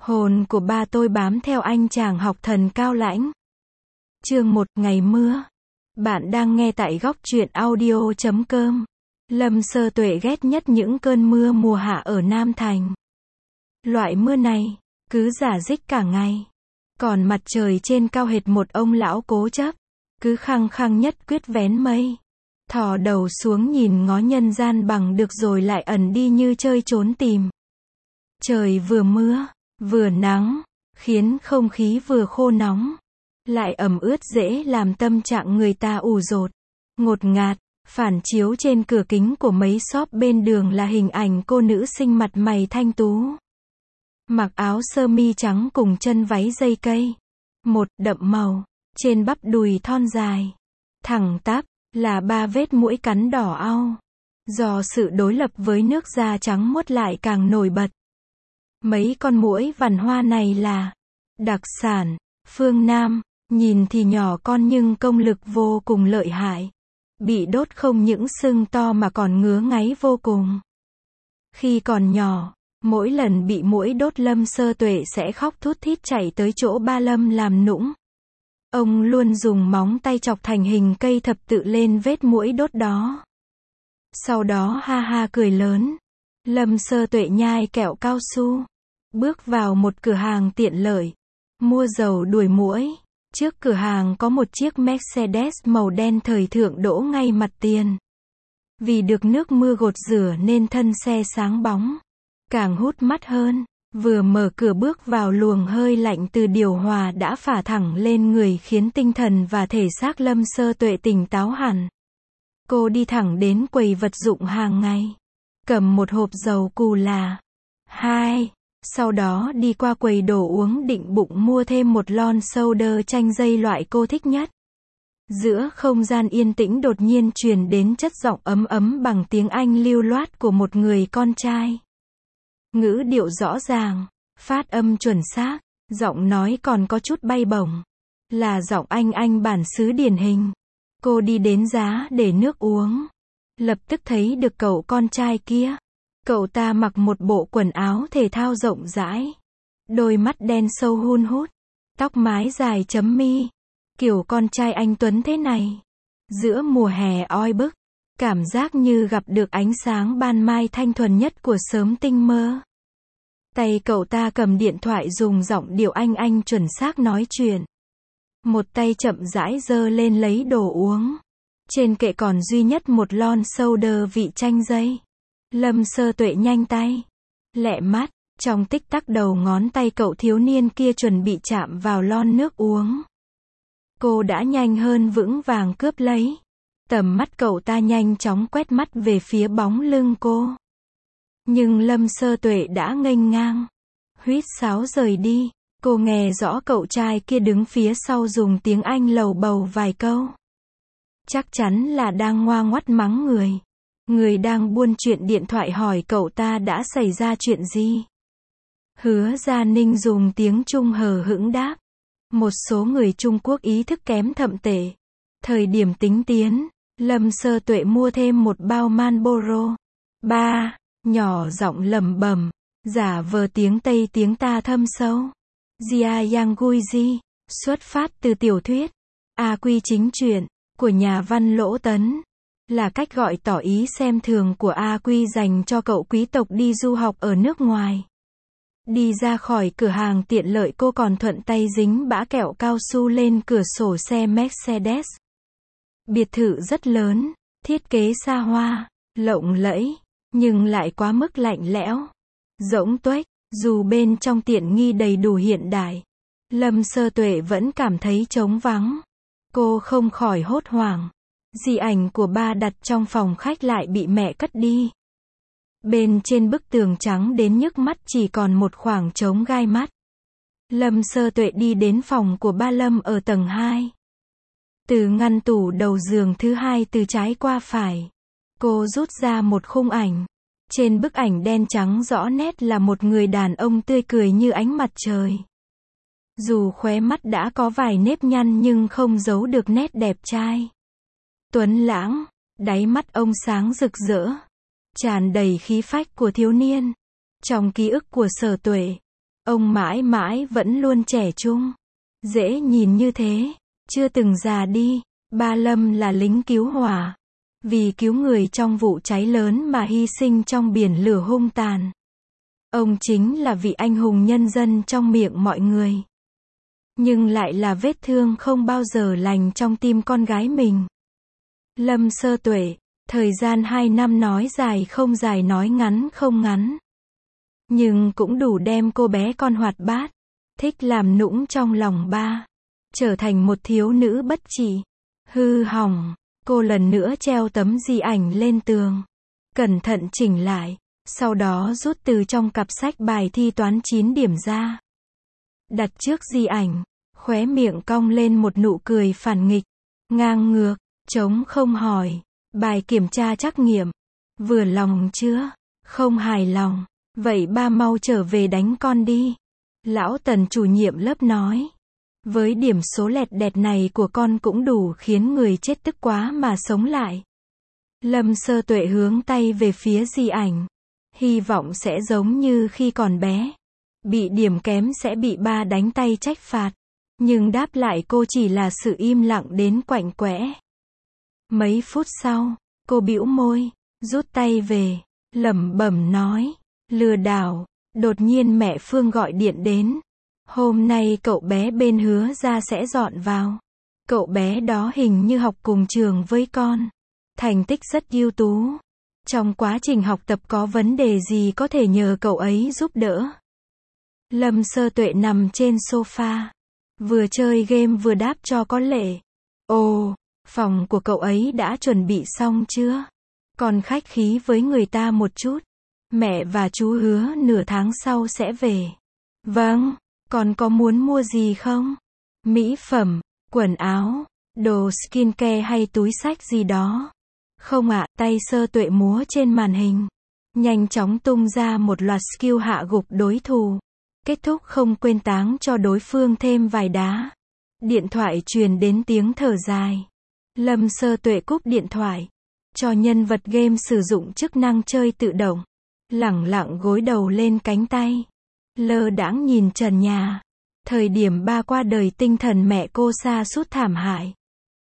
Hồn của ba tôi bám theo anh chàng học thần cao lãnh. Chương 1, ngày mưa. Bạn đang nghe tại góc truyện audio.com. Lâm Sơ Tuệ ghét nhất những cơn mưa mùa hạ ở Nam Thành. Loại mưa này, cứ rả rích cả ngày. Còn mặt trời trên cao hệt một ông lão cố chấp, cứ khăng khăng nhất quyết vén mây. Thò đầu xuống nhìn ngó nhân gian bằng được rồi lại ẩn đi như chơi trốn tìm. Trời vừa mưa, vừa nắng, khiến không khí vừa khô nóng, lại ẩm ướt dễ làm tâm trạng người ta ủ dột, ngột ngạt. Phản chiếu trên cửa kính của mấy shop bên đường là hình ảnh cô nữ sinh mặt mày thanh tú. Mặc áo sơ mi trắng cùng chân váy dây cây. Một, đậm màu, trên bắp đùi thon dài, thẳng tắp, là 3 vết muỗi cắn đỏ au. Do sự đối lập với nước da trắng muốt lại càng nổi bật. Mấy con muỗi vằn hoa này là đặc sản phương Nam, nhìn thì nhỏ con nhưng công lực vô cùng lợi hại. Bị đốt không những sưng to mà còn ngứa ngáy vô cùng. Khi còn nhỏ, mỗi lần bị muỗi đốt Lâm Sơ Tuệ sẽ khóc thút thít chạy tới chỗ ba Lâm làm nũng. Ông luôn dùng móng tay chọc thành hình cây thập tự lên vết muỗi đốt đó. Sau đó ha ha cười lớn. Lâm Sơ Tuệ nhai kẹo cao su, bước vào một cửa hàng tiện lợi, mua dầu đuổi muỗi. Trước cửa hàng có một chiếc Mercedes màu đen thời thượng đỗ ngay mặt tiền. Vì được nước mưa gột rửa nên thân xe sáng bóng, càng hút mắt hơn. Vừa mở cửa bước vào, luồng hơi lạnh từ điều hòa đã phả thẳng lên người khiến tinh thần và thể xác Lâm Sơ Tuệ tỉnh táo hẳn. Cô đi thẳng đến quầy vật dụng hàng ngày, cầm một hộp dầu cù là 2. Sau đó đi qua quầy đồ uống định bụng mua thêm một lon soda chanh dây loại cô thích nhất. Giữa không gian yên tĩnh đột nhiên truyền đến chất giọng ấm ấm bằng tiếng Anh lưu loát của một người con trai. Ngữ điệu rõ ràng, phát âm chuẩn xác, giọng nói còn có chút bay bổng. Là giọng Anh bản xứ điển hình. Cô đi đến giá để nước uống. Lập tức thấy được cậu con trai kia. Cậu ta mặc một bộ quần áo thể thao rộng rãi. Đôi mắt đen sâu hun hút. Tóc mái dài chấm mi. Kiểu con trai anh tuấn thế này. Giữa mùa hè oi bức. Cảm giác như gặp được ánh sáng ban mai thanh thuần nhất của sớm tinh mơ. Tay cậu ta cầm điện thoại dùng giọng điệu Anh chuẩn xác nói chuyện. Một tay chậm rãi giơ lên lấy đồ uống. Trên kệ còn duy nhất một lon soda vị chanh dây. Lâm Sơ Tuệ nhanh tay, lẹ mắt, trong tích tắc đầu ngón tay cậu thiếu niên kia chuẩn bị chạm vào lon nước uống. Cô đã nhanh hơn vững vàng cướp lấy. Tầm mắt cậu ta nhanh chóng quét mắt về phía bóng lưng cô. Nhưng Lâm Sơ Tuệ đã nghênh ngang, huýt sáo rời đi. Cô nghe rõ cậu trai kia đứng phía sau dùng tiếng Anh lầu bầu vài câu. Chắc chắn là đang ngoa ngoắt mắng người. Người đang buôn chuyện điện thoại hỏi cậu ta đã xảy ra chuyện gì. Hứa Gia Ninh dùng tiếng Trung hờ hững đáp. Một số người Trung Quốc ý thức kém thậm tệ. Thời điểm tính tiền, Lâm Sơ Tuệ mua thêm một bao Marlboro. 3. Nhỏ giọng lẩm bẩm, giả vờ tiếng Tây tiếng ta thâm sâu. Jia Yang Guiji, xuất phát từ tiểu thuyết A Quy chính truyện của nhà văn Lỗ Tấn. Là cách gọi tỏ ý xem thường của A Quy dành cho cậu quý tộc đi du học ở nước ngoài. Đi ra khỏi cửa hàng tiện lợi cô còn thuận tay dính bã kẹo cao su lên cửa sổ xe Mercedes. Biệt thự rất lớn, thiết kế xa hoa, lộng lẫy, nhưng lại quá mức lạnh lẽo, rỗng tuếch. Dù bên trong tiện nghi đầy đủ hiện đại, Lâm Sơ Tuệ vẫn cảm thấy trống vắng. Cô không khỏi hốt hoảng. Di ảnh của ba đặt trong phòng khách lại bị mẹ cất đi. Bên trên bức tường trắng đến nhức mắt chỉ còn một khoảng trống gai mắt. Lâm Sơ Tuệ đi đến phòng của ba Lâm ở tầng 2. Từ ngăn tủ đầu giường thứ 2 từ trái qua phải, cô rút ra một khung ảnh. Trên bức ảnh đen trắng rõ nét là một người đàn ông tươi cười như ánh mặt trời. Dù khóe mắt đã có vài nếp nhăn nhưng không giấu được nét đẹp trai. Tuấn lãng, đáy mắt ông sáng rực rỡ, tràn đầy khí phách của thiếu niên. Trong ký ức của Sở Tuệ, Ông mãi mãi vẫn luôn trẻ trung. Dễ nhìn như thế. Chưa từng già đi. Ba Lâm là lính cứu hỏa. Vì cứu người trong vụ cháy lớn mà hy sinh trong biển lửa hung tàn. Ông chính là vị anh hùng nhân dân trong miệng mọi người. Nhưng lại là vết thương không bao giờ lành trong tim con gái mình. Lâm Sơ Tuệ, thời gian 2 năm nói dài không dài, nói ngắn không ngắn. Nhưng cũng đủ đem cô bé con hoạt bát, thích làm nũng trong lòng ba, trở thành một thiếu nữ bất trị, hư hỏng. Cô lần nữa treo tấm di ảnh lên tường, cẩn thận chỉnh lại, sau đó rút từ trong cặp sách bài thi toán 9 điểm ra. Đặt trước di ảnh, khóe miệng cong lên một nụ cười phản nghịch, ngang ngược, trống không hỏi, bài kiểm tra trắc nghiệm, vừa lòng chưa? Không hài lòng, vậy ba mau trở về đánh con đi. Lão Tần chủ nhiệm lớp nói. Với điểm số lẹt đẹt này của con cũng đủ khiến người chết tức quá mà sống lại. Lâm Sơ Tuệ hướng tay về phía di ảnh. Hy vọng sẽ giống như khi còn bé. Bị điểm kém sẽ bị ba đánh tay trách phạt. Nhưng đáp lại cô chỉ là sự im lặng đến quạnh quẽ. Mấy phút sau, cô bĩu môi, rút tay về, lẩm bẩm nói, lừa đảo. Đột nhiên mẹ Phương gọi điện đến. Hôm nay cậu bé bên Hứa ra sẽ dọn vào. Cậu bé đó hình như học cùng trường với con. Thành tích rất ưu tú. Trong quá trình học tập có vấn đề gì có thể nhờ cậu ấy giúp đỡ. Lâm Sơ Tuệ nằm trên sofa. Vừa chơi game vừa đáp cho có lệ. Ồ, phòng của cậu ấy đã chuẩn bị xong chưa? Con khách khí với người ta một chút. Mẹ và chú hứa nửa tháng sau sẽ về. Vâng, con có muốn mua gì không? Mỹ phẩm, quần áo, đồ skincare hay túi xách gì đó? Không ạ, tay Sơ Tuệ múa trên màn hình. Nhanh chóng tung ra một loạt skill hạ gục đối thủ. Kết thúc không quên táng cho đối phương thêm vài đá. Điện thoại truyền đến tiếng thở dài. Lâm Sơ Tuệ cúp điện thoại. Cho nhân vật game sử dụng chức năng chơi tự động. Lẳng lặng gối đầu lên cánh tay. Lơ đãng nhìn trần nhà. Thời điểm ba qua đời tinh thần mẹ cô sa sút thảm hại.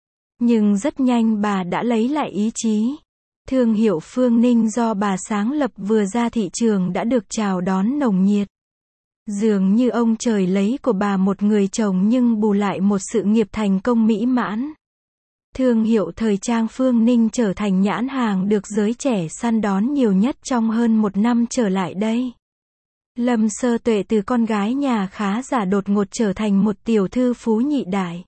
Nhưng rất nhanh bà đã lấy lại ý chí. Thương hiệu Phương Ninh do bà sáng lập vừa ra thị trường đã được chào đón nồng nhiệt. Dường như ông trời lấy của bà một người chồng nhưng bù lại một sự nghiệp thành công mỹ mãn. Thương hiệu thời trang Phương Ninh trở thành nhãn hàng được giới trẻ săn đón nhiều nhất trong hơn 1 năm trở lại đây. Lâm Sơ Tuệ từ con gái nhà khá giả đột ngột trở thành một tiểu thư phú nhị đại.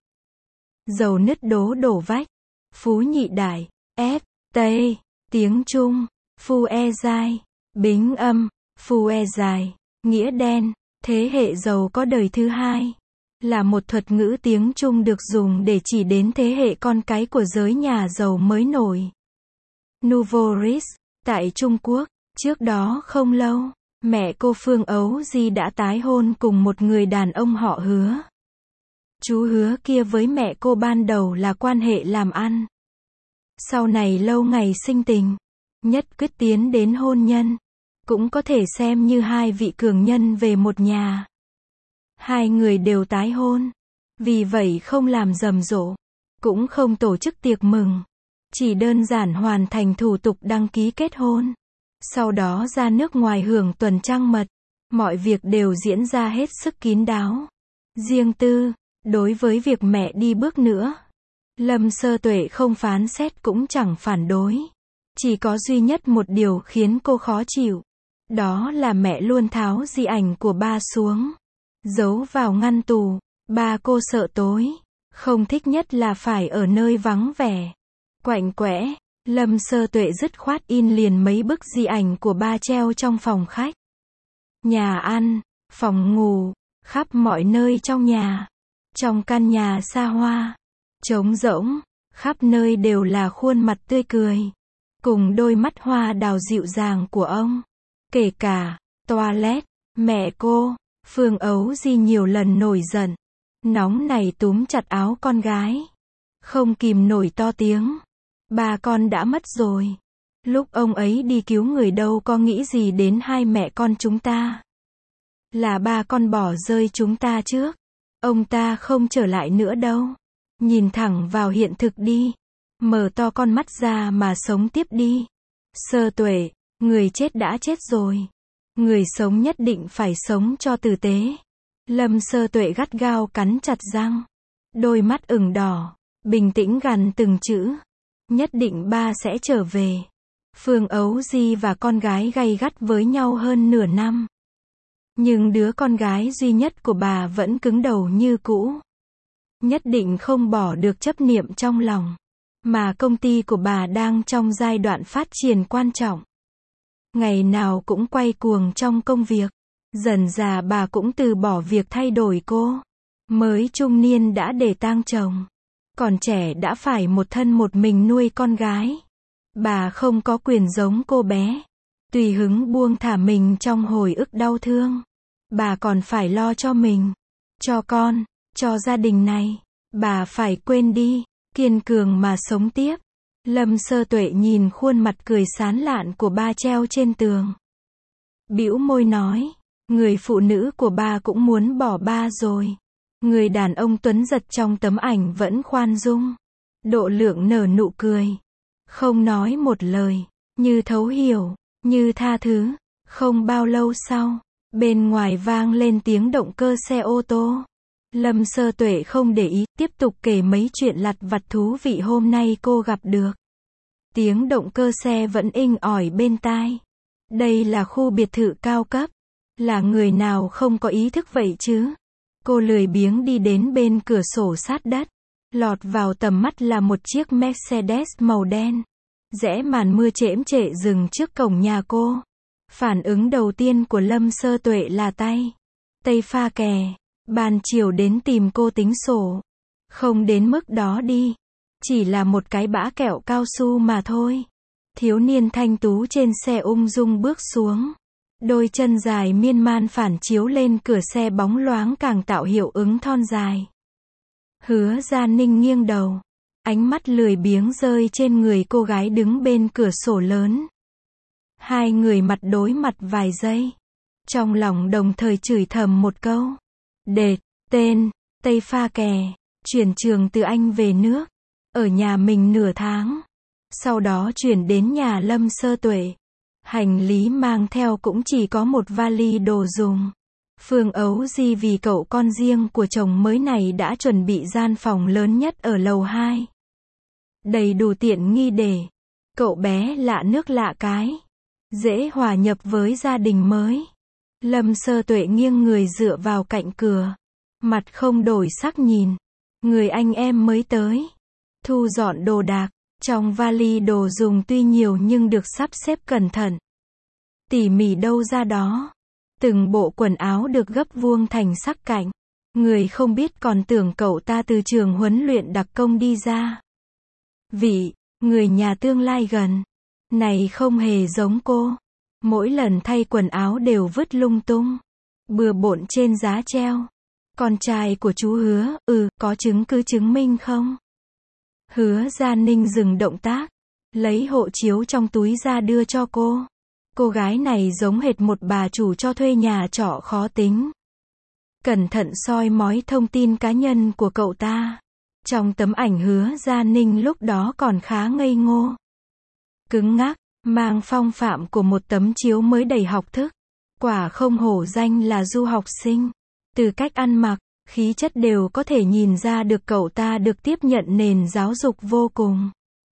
Dầu nứt đố đổ vách. Phú nhị đại, F, T, tiếng Trung, Phu E Giai, Bính âm, Phu E Dài, nghĩa đen, thế hệ giàu có đời thứ hai. Là một thuật ngữ tiếng Trung được dùng để chỉ đến thế hệ con cái của giới nhà giàu mới nổi. Nouveau riche, tại Trung Quốc, trước đó không lâu, mẹ cô Phương Ấu Di đã tái hôn cùng một người đàn ông họ Hứa. Chú Hứa kia với mẹ cô ban đầu là quan hệ làm ăn. Sau này lâu ngày sinh tình, nhất quyết tiến đến hôn nhân. Cũng có thể xem như hai vị cường nhân về một nhà. Hai người đều tái hôn. Vì vậy không làm rầm rộ. Cũng không tổ chức tiệc mừng. Chỉ đơn giản hoàn thành thủ tục đăng ký kết hôn. Sau đó ra nước ngoài hưởng tuần trăng mật. Mọi việc đều diễn ra hết sức kín đáo. Riêng tư, đối với việc mẹ đi bước nữa. Lâm Sơ Tuệ không phán xét cũng chẳng phản đối. Chỉ có duy nhất một điều khiến cô khó chịu. Đó là mẹ luôn tháo di ảnh của ba xuống. Giấu vào ngăn tủ. Ba cô sợ tối. Không thích nhất là phải ở nơi vắng vẻ. Quạnh quẽ. Lâm Sơ Tuệ dứt khoát in liền mấy bức di ảnh của ba treo trong phòng khách. Nhà ăn, phòng ngủ, khắp mọi nơi trong nhà. Trong căn nhà xa hoa, trống rỗng, khắp nơi đều là khuôn mặt tươi cười. Cùng đôi mắt hoa đào dịu dàng của ông. Kể cả, toilet, mẹ cô, Phương Ấu Di nhiều lần nổi giận. Nóng này túm chặt áo con gái. Không kìm nổi to tiếng. Ba con đã mất rồi. Lúc ông ấy đi cứu người đâu có nghĩ gì đến hai mẹ con chúng ta. Là ba con bỏ rơi chúng ta trước. Ông ta không trở lại nữa đâu. Nhìn thẳng vào hiện thực đi. Mở to con mắt ra mà sống tiếp đi. Sơ Tuệ, người chết đã chết rồi. Người sống nhất định phải sống cho tử tế. Lâm Sơ Tuệ gắt gao cắn chặt răng. Đôi mắt ửng đỏ. Bình tĩnh gằn từng chữ. Nhất định ba sẽ trở về. Phương Ấu Di và con gái gay gắt với nhau hơn nửa năm. Nhưng đứa con gái duy nhất của bà vẫn cứng đầu như cũ. Nhất định không bỏ được chấp niệm trong lòng. Mà công ty của bà đang trong giai đoạn phát triển quan trọng. Ngày nào cũng quay cuồng trong công việc. Dần dà bà cũng từ bỏ việc thay đổi cô. Mới trung niên đã để tang chồng. Còn trẻ đã phải một thân một mình nuôi con gái. Bà không có quyền giống cô bé. Tùy hứng buông thả mình trong hồi ức đau thương. Bà còn phải lo cho mình. Cho con. Cho gia đình này. Bà phải quên đi. Kiên cường mà sống tiếp. Lâm Sơ Tuệ nhìn khuôn mặt cười sán lạn của ba treo trên tường. Bĩu môi nói. Người phụ nữ của ba cũng muốn bỏ ba rồi. Người đàn ông tuấn giật trong tấm ảnh vẫn khoan dung. Độ lượng nở nụ cười. Không nói một lời. Như thấu hiểu. Như tha thứ. Không bao lâu sau. Bên ngoài vang lên tiếng động cơ xe ô tô. Lâm Sơ Tuệ không để ý, tiếp tục kể mấy chuyện lặt vặt thú vị hôm nay cô gặp được. Tiếng động cơ xe vẫn inh ỏi bên tai. Đây là khu biệt thự cao cấp. Là người nào không có ý thức vậy chứ? Cô lười biếng đi đến bên cửa sổ sát đất. Lọt vào tầm mắt là một chiếc Mercedes màu đen. Rẽ màn mưa chễm trệ dừng trước cổng nhà cô. Phản ứng đầu tiên của Lâm Sơ Tuệ là tay pha kè. Ban chiều đến tìm cô tính sổ. Không đến mức đó đi. Chỉ là một cái bã kẹo cao su mà thôi. Thiếu niên thanh tú trên xe ung dung bước xuống. Đôi chân dài miên man phản chiếu lên cửa xe bóng loáng càng tạo hiệu ứng thon dài. Hứa Gia Ninh nghiêng đầu. Ánh mắt lười biếng rơi trên người cô gái đứng bên cửa sổ lớn. Hai người mặt đối mặt vài giây. Trong lòng đồng thời chửi thầm một câu. Đệt, tên, Tây Pha Kè, chuyển trường từ Anh về nước. Ở nhà mình nửa tháng. Sau đó chuyển đến nhà Lâm Sơ Tuệ. Hành lý mang theo cũng chỉ có một vali đồ dùng. Phương Ấu Di vì cậu con riêng của chồng mới này đã chuẩn bị gian phòng lớn nhất ở lầu 2. Đầy đủ tiện nghi để cậu bé lạ nước lạ cái. Dễ hòa nhập với gia đình mới. Lâm Sơ Tuệ nghiêng người dựa vào cạnh cửa. Mặt không đổi sắc nhìn. Người anh em mới tới. Thu dọn đồ đạc. Trong vali đồ dùng tuy nhiều nhưng được sắp xếp cẩn thận. Tỉ mỉ đâu ra đó. Từng bộ quần áo được gấp vuông thành sắc cạnh. Người không biết còn tưởng cậu ta từ trường huấn luyện đặc công đi ra. Vị, người nhà tương lai gần. Này không hề giống cô. Mỗi lần thay quần áo đều vứt lung tung. Bừa bộn trên giá treo. Con trai của chú Hứa, có chứng cứ chứng minh không? Hứa Gia Ninh dừng động tác. Lấy hộ chiếu trong túi ra đưa cho cô. Cô gái này giống hệt một bà chủ cho thuê nhà trọ khó tính. Cẩn thận soi mói thông tin cá nhân của cậu ta. Trong tấm ảnh Hứa Gia Ninh lúc đó còn khá ngây ngô. Cứng ngắc, mang phong phạm của một tấm chiếu mới đầy học thức. Quả không hổ danh là du học sinh. Từ cách ăn mặc, khí chất đều có thể nhìn ra được cậu ta được tiếp nhận nền giáo dục vô cùng.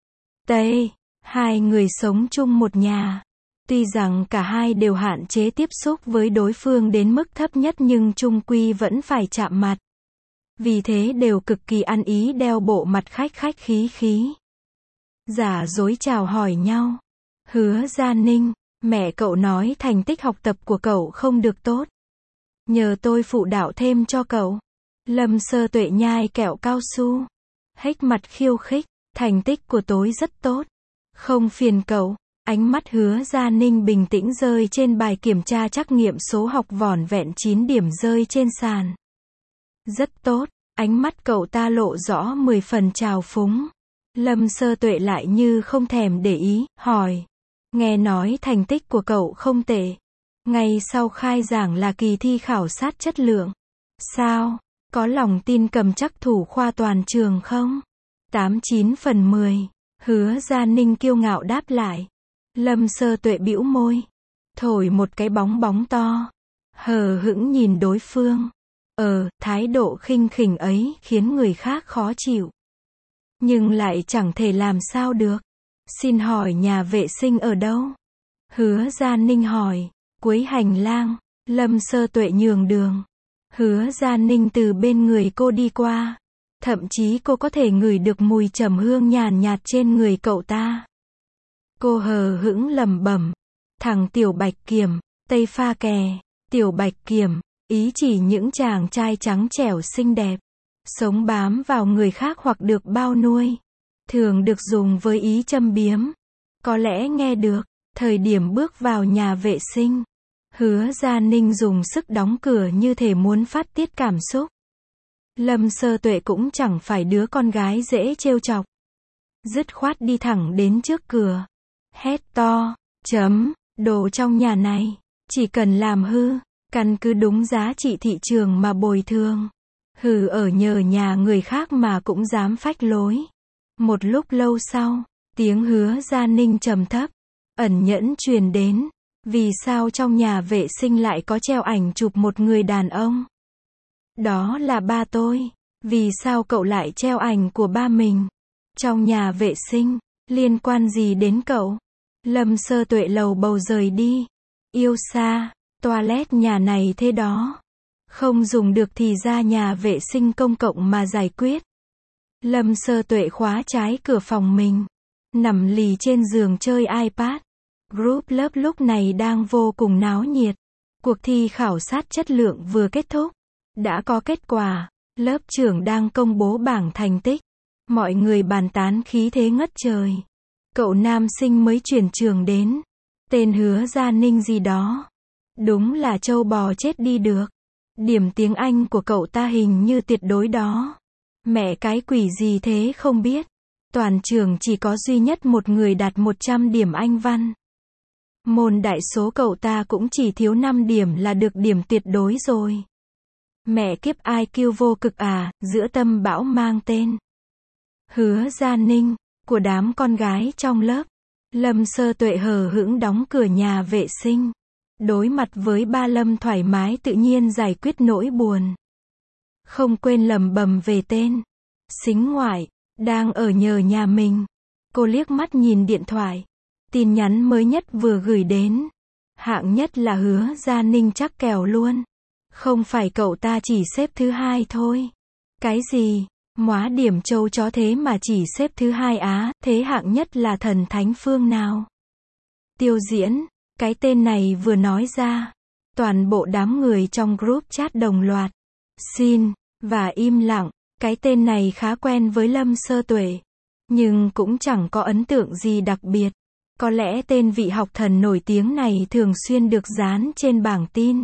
Hai người sống chung một nhà. Tuy rằng cả hai đều hạn chế tiếp xúc với đối phương đến mức thấp nhất nhưng chung quy vẫn phải chạm mặt. Vì thế đều cực kỳ ăn ý đeo bộ mặt khách khí. Giả dối chào hỏi nhau. Hứa Gia Ninh, mẹ cậu nói thành tích học tập của cậu không được tốt. Nhờ tôi phụ đạo thêm cho cậu. Lâm Sơ Tuệ nhai kẹo cao su. Hếch mặt khiêu khích, thành tích của tôi rất tốt. Không phiền cậu. Ánh mắt Hứa Gia Ninh bình tĩnh rơi trên bài kiểm tra trắc nghiệm số học vỏn vẹn 9 điểm rơi trên sàn. Rất tốt, ánh mắt cậu ta lộ rõ 10 phần trào phúng. Lâm Sơ Tuệ lại như không thèm để ý, hỏi. Nghe nói thành tích của cậu không tệ. Ngày sau khai giảng là kỳ thi khảo sát chất lượng. Sao? Có lòng tin cầm chắc thủ khoa toàn trường không? 89 phần 10. Hứa Gia Ninh kiêu ngạo đáp lại. Lâm Sơ Tuệ bĩu môi. Thổi một cái bóng bóng to. Hờ hững nhìn đối phương. Thái độ khinh khỉnh ấy khiến người khác khó chịu. Nhưng lại chẳng thể làm sao được. Xin hỏi nhà vệ sinh ở đâu? Hứa Gia Ninh hỏi. Cuối hành lang. Lâm Sơ Tuệ nhường đường. Hứa Gia Ninh từ bên người cô đi qua. Thậm chí cô có thể ngửi được mùi trầm hương nhàn nhạt trên người cậu ta. Cô hờ hững lẩm bẩm. Thằng Tiểu Bạch Kiểm, Tây Pha Kè, Tiểu Bạch Kiểm, ý chỉ những chàng trai trắng trẻo xinh đẹp, sống bám vào người khác hoặc được bao nuôi. Thường được dùng với ý châm biếm. Có lẽ nghe được. Thời điểm bước vào nhà vệ sinh, Hứa Gia Ninh dùng sức đóng cửa như thể muốn phát tiết cảm xúc. Lâm Sơ Tuệ cũng chẳng phải đứa con gái dễ trêu chọc. Dứt khoát đi thẳng đến trước cửa. Hét to. Đồ trong nhà này, chỉ cần làm hư, căn cứ đúng giá trị thị trường mà bồi thường. Ở nhờ nhà người khác mà cũng dám phách lối. Một lúc lâu sau, tiếng Hứa Gia Ninh trầm thấp, ẩn nhẫn truyền đến. Vì sao trong nhà vệ sinh lại có treo ảnh chụp một người đàn ông? Đó là ba tôi. Vì sao cậu lại treo ảnh của ba mình trong nhà vệ sinh? Liên quan gì đến cậu? Lâm Sơ Tuệ lầu bầu rời đi. Yêu xa, toilet nhà này thế đó. Không dùng được thì ra nhà vệ sinh công cộng mà giải quyết. Lâm Sơ Tuệ khóa trái cửa phòng mình. Nằm lì trên giường chơi iPad. Group lớp lúc này đang vô cùng náo nhiệt. Cuộc thi khảo sát chất lượng vừa kết thúc. Đã có kết quả. Lớp trưởng đang công bố bảng thành tích. Mọi người bàn tán khí thế ngất trời. Cậu nam sinh mới chuyển trường đến. Tên Hứa Gia Ninh gì đó. Đúng là trâu bò chết đi được. Điểm tiếng Anh của cậu ta hình như tuyệt đối đó. Mẹ cái quỷ gì thế không biết. Toàn trường chỉ có duy nhất một người đạt 100 điểm Anh văn. Môn đại số cậu ta cũng chỉ thiếu 5 điểm là được điểm tuyệt đối rồi. Mẹ kiếp IQ vô cực à, giữa tâm bão mang tên Hứa Gia Ninh, của đám con gái trong lớp. Lâm Sơ Tuệ hờ hững đóng cửa nhà vệ sinh. Đối mặt với ba Lâm thoải mái tự nhiên giải quyết nỗi buồn. Không quên lẩm bẩm về tên sính ngoại, đang ở nhờ nhà mình. Cô liếc mắt nhìn điện thoại. Tin nhắn mới nhất vừa gửi đến. Hạng nhất là Hứa Gia Ninh chắc kèo luôn. Không phải cậu ta chỉ xếp thứ 2 thôi. Cái gì? Móa điểm châu chó thế mà chỉ xếp thứ 2 á, thế hạng nhất là thần thánh phương nào? Tiêu Diễn, cái tên này vừa nói ra. Toàn bộ đám người trong group chat đồng loạt. Xin, và im lặng, cái tên này khá quen với Lâm Sơ Tuệ. Nhưng cũng chẳng có ấn tượng gì đặc biệt. Có lẽ tên vị học thần nổi tiếng này thường xuyên được dán trên bảng tin,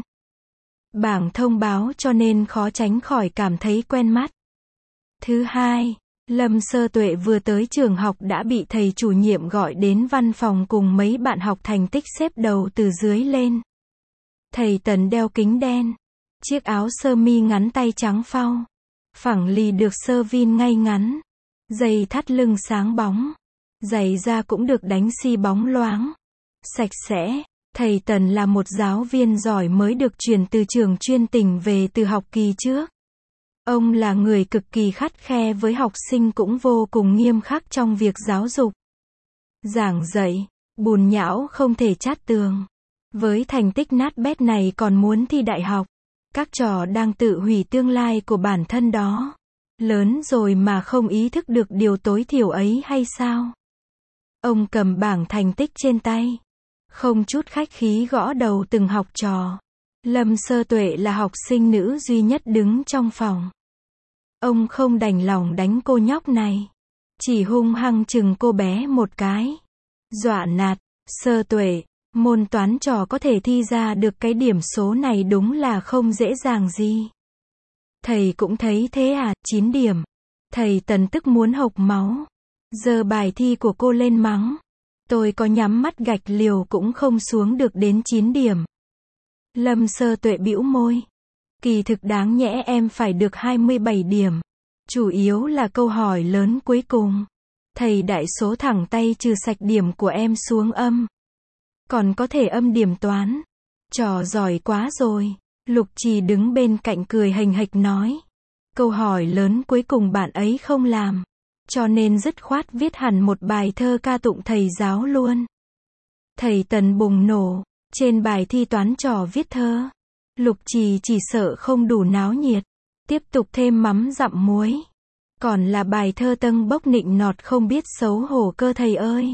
bảng thông báo cho nên khó tránh khỏi cảm thấy quen mắt. Thứ hai, Lâm Sơ Tuệ vừa tới trường học đã bị thầy chủ nhiệm gọi đến văn phòng cùng mấy bạn học thành tích xếp đầu từ dưới lên. Thầy Tần đeo kính đen, chiếc áo sơ mi ngắn tay trắng phau, phẳng lì được sơ vin ngay ngắn, giày thắt lưng sáng bóng, giày da cũng được đánh xi bóng loáng, sạch sẽ. Thầy Tần là một giáo viên giỏi mới được chuyển từ trường chuyên tình về từ học kỳ trước. Ông là người cực kỳ khắt khe với học sinh cũng vô cùng nghiêm khắc trong việc giáo dục. Giảng dạy, bùn nhão không thể chát tường. Với thành tích nát bét này còn muốn thi đại học. Các trò đang tự hủy tương lai của bản thân đó. Lớn rồi mà không ý thức được điều tối thiểu ấy hay sao? Ông cầm bảng thành tích trên tay. Không chút khách khí gõ đầu từng học trò. Lâm Sơ Tuệ là học sinh nữ duy nhất đứng trong phòng. Ông không đành lòng đánh cô nhóc này. Chỉ hung hăng chừng cô bé một cái. Dọa nạt, Sơ Tuệ, môn toán trò có thể thi ra được cái điểm số này đúng là không dễ dàng gì. Thầy cũng thấy thế à, 9 điểm. Thầy Tần tức muốn hộc máu. Giờ bài thi của cô lên mắng. Tôi có nhắm mắt gạch liều cũng không xuống được đến 9 điểm. Lâm Sơ Tuệ bĩu môi. Kỳ thực đáng nhẽ em phải được 27 điểm. Chủ yếu là câu hỏi lớn cuối cùng. Thầy đại số thẳng tay trừ sạch điểm của em xuống âm. Còn có thể âm điểm toán. Trò giỏi quá rồi. Lục Trì đứng bên cạnh cười hềnh hệch nói. Câu hỏi lớn cuối cùng bạn ấy không làm. Cho nên dứt khoát viết hẳn một bài thơ ca tụng thầy giáo luôn. Thầy Tần bùng nổ. Trên bài thi toán trò viết thơ. Lục Trì chỉ sợ không đủ náo nhiệt. Tiếp tục thêm mắm dặm muối. Còn là bài thơ tâng bốc nịnh nọt không biết xấu hổ cơ thầy ơi.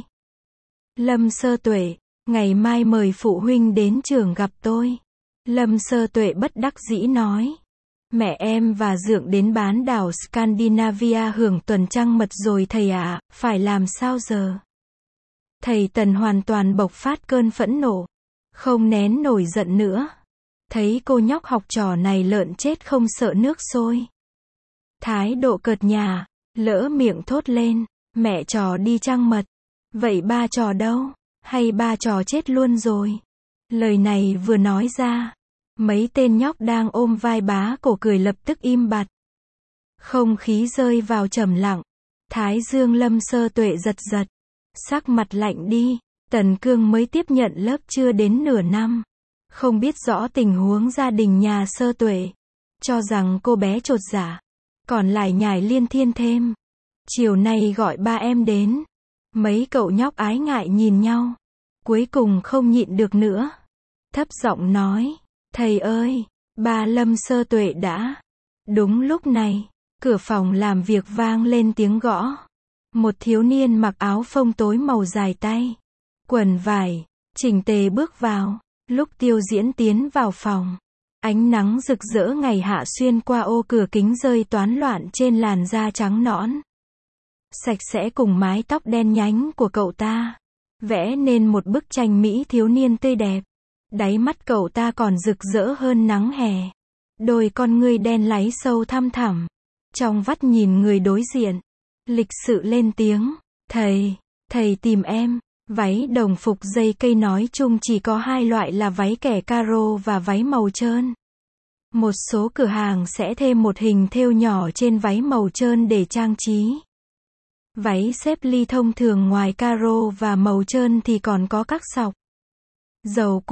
Lâm Sơ Tuệ, ngày mai mời phụ huynh đến trường gặp tôi. Lâm Sơ Tuệ bất đắc dĩ nói. Mẹ em và Dượng đến bán đảo Scandinavia hưởng tuần trăng mật rồi thầy ạ, phải làm sao giờ? Thầy Tần hoàn toàn bộc phát cơn phẫn nộ. Không nén nổi giận nữa. Thấy cô nhóc học trò này lợn chết không sợ nước sôi. Thái độ cợt nhả, lỡ miệng thốt lên, mẹ trò đi trăng mật. Vậy ba trò đâu? Hay ba trò chết luôn rồi? Lời này vừa nói ra, mấy tên nhóc đang ôm vai bá cổ cười lập tức im bặt. Không khí rơi vào trầm lặng. Thái dương Lâm Sơ Tuệ giật giật. Sắc mặt lạnh đi. Tần Cương mới tiếp nhận lớp chưa đến nửa năm. Không biết rõ tình huống gia đình nhà Sơ Tuệ. Cho rằng cô bé chột dạ. Còn lại nhải liên thiên thêm. Chiều nay gọi ba em đến. Mấy cậu nhóc ái ngại nhìn nhau. Cuối cùng không nhịn được nữa. Thấp giọng nói. Thầy ơi, ba Lâm Sơ Tuệ đã. Đúng lúc này, cửa phòng làm việc vang lên tiếng gõ. Một thiếu niên mặc áo phông tối màu dài tay. Quần vải, chỉnh tề bước vào. Lúc Tiêu Diễn tiến vào phòng. Ánh nắng rực rỡ ngày hạ xuyên qua ô cửa kính rơi toán loạn trên làn da trắng nõn. Sạch sẽ cùng mái tóc đen nhánh của cậu ta. Vẽ nên một bức tranh mỹ thiếu niên tươi đẹp. Đáy mắt cậu ta còn rực rỡ hơn nắng hè. Đôi con ngươi đen láy sâu thăm thẳm. Trong vắt nhìn người đối diện. Lịch sự lên tiếng. Thầy tìm em. Váy đồng phục dây cây nói chung chỉ có hai loại là váy kẻ caro và váy màu trơn. Một số cửa hàng sẽ thêm một hình thêu nhỏ trên váy màu trơn để trang trí. Váy xếp ly thông thường ngoài caro và màu trơn thì còn có các sọc. Dầu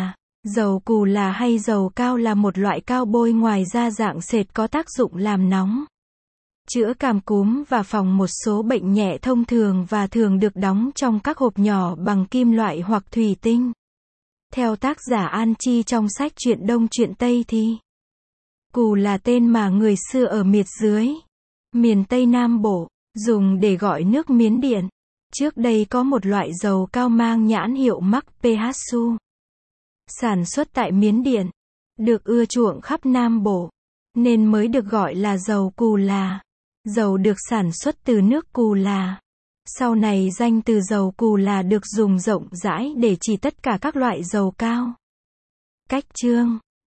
cù là hay dầu cao là một loại cao bôi ngoài da dạng sệt có tác dụng làm nóng. Chữa cảm cúm và phòng một số bệnh nhẹ thông thường và thường được đóng trong các hộp nhỏ bằng kim loại hoặc thủy tinh. Theo tác giả An Chi trong sách Chuyện Đông Chuyện Tây thì cù là tên mà người xưa ở miệt dưới, miền Tây Nam Bộ, dùng để gọi nước Miến Điện. Trước đây có một loại dầu cao mang nhãn hiệu Mark PHSU. Sản xuất tại Miến Điện. Được ưa chuộng khắp Nam Bộ. Nên mới được gọi là dầu Cù Là. Dầu được sản xuất từ nước Cù Là. Sau này danh từ dầu Cù Là được dùng rộng rãi để chỉ tất cả các loại dầu cao. Cách chương